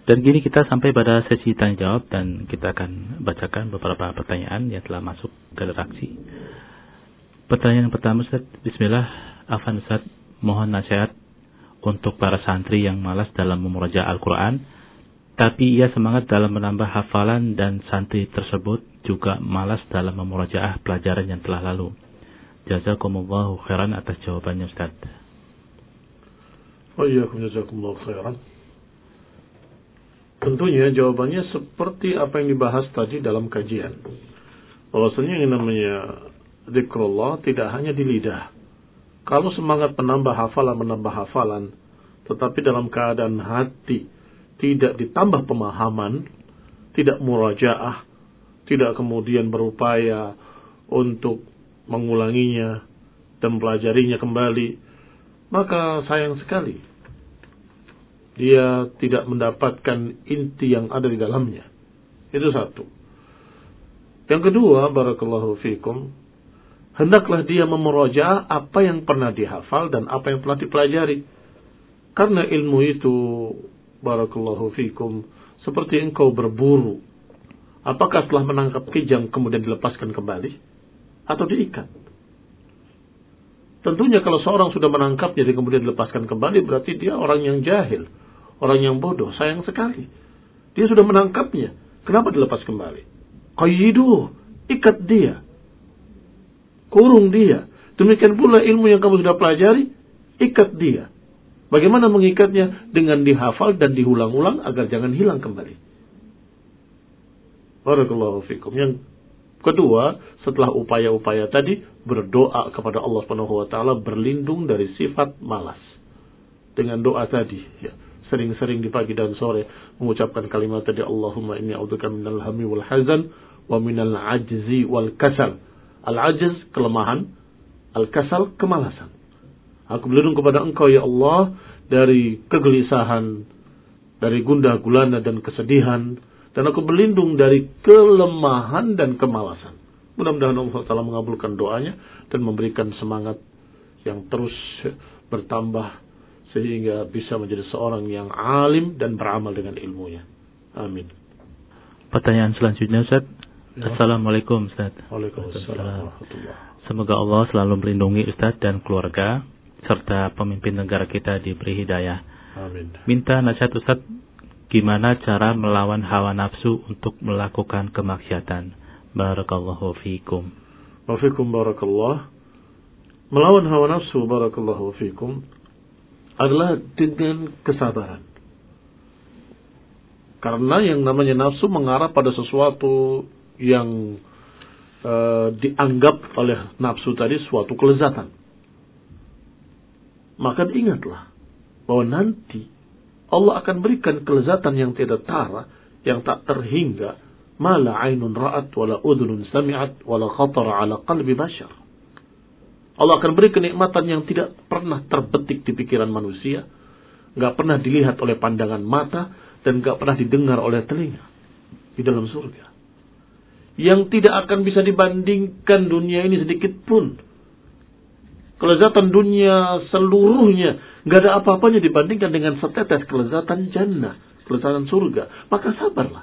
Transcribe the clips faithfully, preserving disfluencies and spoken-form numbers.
Dan kini kita sampai pada sesi tanya jawab dan kita akan bacakan beberapa pertanyaan yang telah masuk ke redaksi. Pertanyaan yang pertama, Ustaz. Bismillah. Afan Ustaz, mohon nasihat untuk para santri yang malas dalam memuraja Al-Quran, tapi ia semangat dalam menambah hafalan dan santri tersebut juga malas dalam memurajaah pelajaran yang telah lalu. Jazakumullahu khairan atas jawabannya, Ustaz. Wa iyyakum jazakumullahu khairan. Tentunya jawabannya seperti apa yang dibahas tadi dalam kajian. Bahwasanya yang namanya zikrullah tidak hanya di lidah. Kalau semangat menambah hafalan, menambah hafalan, tetapi dalam keadaan hati tidak ditambah pemahaman, tidak murajaah, tidak kemudian berupaya untuk mengulanginya dan pelajarinya kembali, maka sayang sekali dia tidak mendapatkan inti yang ada di dalamnya. Itu satu. Yang kedua, barakallahu fikum, hendaklah dia memurajaah apa yang pernah dihafal dan apa yang telah dipelajari. Karena ilmu itu, barakallahu fikum, seperti engkau berburu. Apakah setelah menangkap kijang kemudian dilepaskan kembali? Atau diikat? Tentunya kalau seorang sudah menangkapnya dan kemudian dilepaskan kembali, berarti dia orang yang jahil. Orang yang bodoh. Sayang sekali. Dia sudah menangkapnya. Kenapa dilepas kembali? Qayyiduh. Ikat dia. Kurung dia. Demikian pula ilmu yang kamu sudah pelajari, ikat dia. Bagaimana mengikatnya? Dengan dihafal dan diulang-ulang agar jangan hilang kembali. Barakallahu fikum. Yang kedua, setelah upaya-upaya tadi, berdoa kepada Allah Subhanahu wa taala, berlindung dari sifat malas. Dengan doa tadi, ya, sering-sering di pagi dan sore mengucapkan kalimat tadi, Allahumma inni a'udzubika minal hammi wal hazan wa minal ajzi wal kasal. Al-ajz, kelemahan, al-kasal, kemalasan. Aku berlindung kepada Engkau ya Allah dari kegelisahan, dari gundah gulana dan kesedihan, dan aku berlindung dari kelemahan dan kemalasan. Mudah-mudahan Allah Taala mengabulkan doanya dan memberikan semangat yang terus bertambah sehingga bisa menjadi seorang yang alim dan beramal dengan ilmunya. Amin. Pertanyaan selanjutnya, Ustaz. Ya. Assalamualaikum, Ustaz. Waalaikumsalam. Semoga Allah selalu melindungi Ustaz dan keluarga serta pemimpin negara kita diberi hidayah. Amin. Minta nasihat Ustaz, gimana cara melawan hawa nafsu untuk melakukan kemaksiatan? Barakallahu fikum. Wa fikum barakallah. Melawan hawa nafsu, barakallahu fikum, adalah dengan kesabaran. Karena yang namanya nafsu mengarah pada sesuatu yang uh, dianggap oleh nafsu tadi suatu kelezatan. Maka ingatlah bahwa nanti Allah akan berikan kelezatan yang tidak tara, yang tak terhingga, ma la ainun ra'at wala udhunun sami'at wala khatara ala qalbi bashar. Allah akan beri kenikmatan yang tidak pernah terbetik di pikiran manusia, enggak pernah dilihat oleh pandangan mata, dan enggak pernah didengar oleh telinga di dalam surga. Yang tidak akan bisa dibandingkan dunia ini sedikit pun. Kelezatan dunia seluruhnya enggak ada apa-apanya dibandingkan dengan setetes kelezatan jannah, kelezatan surga. Maka sabarlah.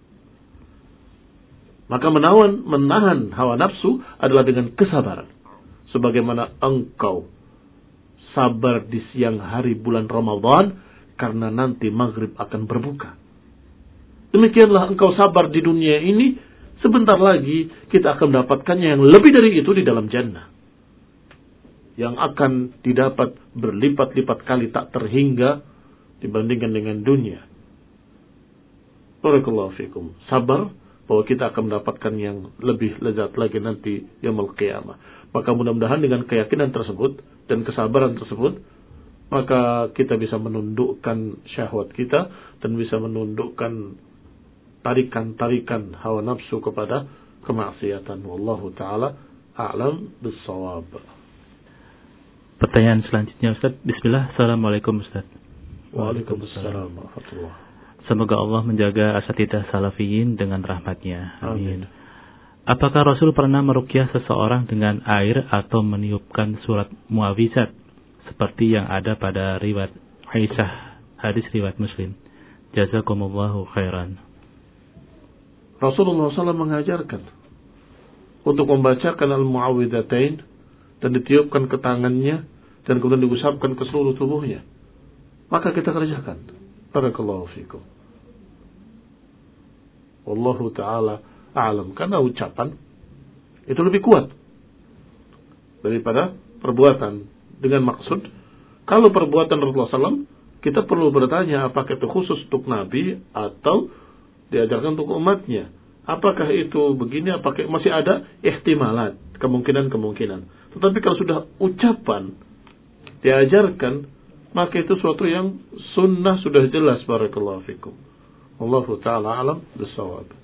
Maka menawan, menahan hawa nafsu adalah dengan kesabaran. Sebagaimana engkau sabar di siang hari bulan Ramadan karena nanti maghrib akan berbuka. Demikianlah engkau sabar di dunia ini, sebentar lagi kita akan mendapatkannya yang lebih dari itu di dalam jannah. Yang akan didapat berlipat-lipat kali tak terhingga dibandingkan dengan dunia. Barakallahu fikum. Sabar bahwa kita akan mendapatkan yang lebih lezat lagi nanti yaumul qiyamah. Maka mudah-mudahan dengan keyakinan tersebut dan kesabaran tersebut, maka kita bisa menundukkan syahwat kita dan bisa menundukkan tarikan-tarikan hawa nafsu kepada kemaksiatan. Wallahu ta'ala a'lam bis-shawab. Pertanyaan selanjutnya, Ustaz. Bismillah. Assalamualaikum, Ustaz. Waalaikumsalam warahmatullahi. Semoga Allah menjaga asatidzah salafiyin dengan rahmatnya. Amin. Amin. Apakah Rasul pernah meruqyah seseorang dengan air atau meniupkan surat muawizat seperti yang ada pada riwayat Aisyah, hadis riwayat Muslim? Jazakumullahu khairan. Rasulullah shallallahu alaihi wasallam mengajarkan untuk membacakan al-mu'awwidhatain dan ditiupkan ke tangannya dan kemudian diusapkan ke seluruh tubuhnya. Maka kita kerjakan. Barakallahu fikum. Wallahu ta'ala a'lam. Karena ucapan itu lebih kuat daripada perbuatan. Dengan maksud, kalau perbuatan Rasulullah shallallahu alaihi wasallam, kita perlu bertanya apakah itu khusus untuk Nabi atau diajarkan untuk umatnya. Apakah itu begini, apakah masih ada ihtimalat, kemungkinan-kemungkinan. Tetapi kalau sudah ucapan diajarkan, maka itu suatu yang sunnah sudah jelas. Barakallahu fikum. Wallahu ta'ala alam bisawab.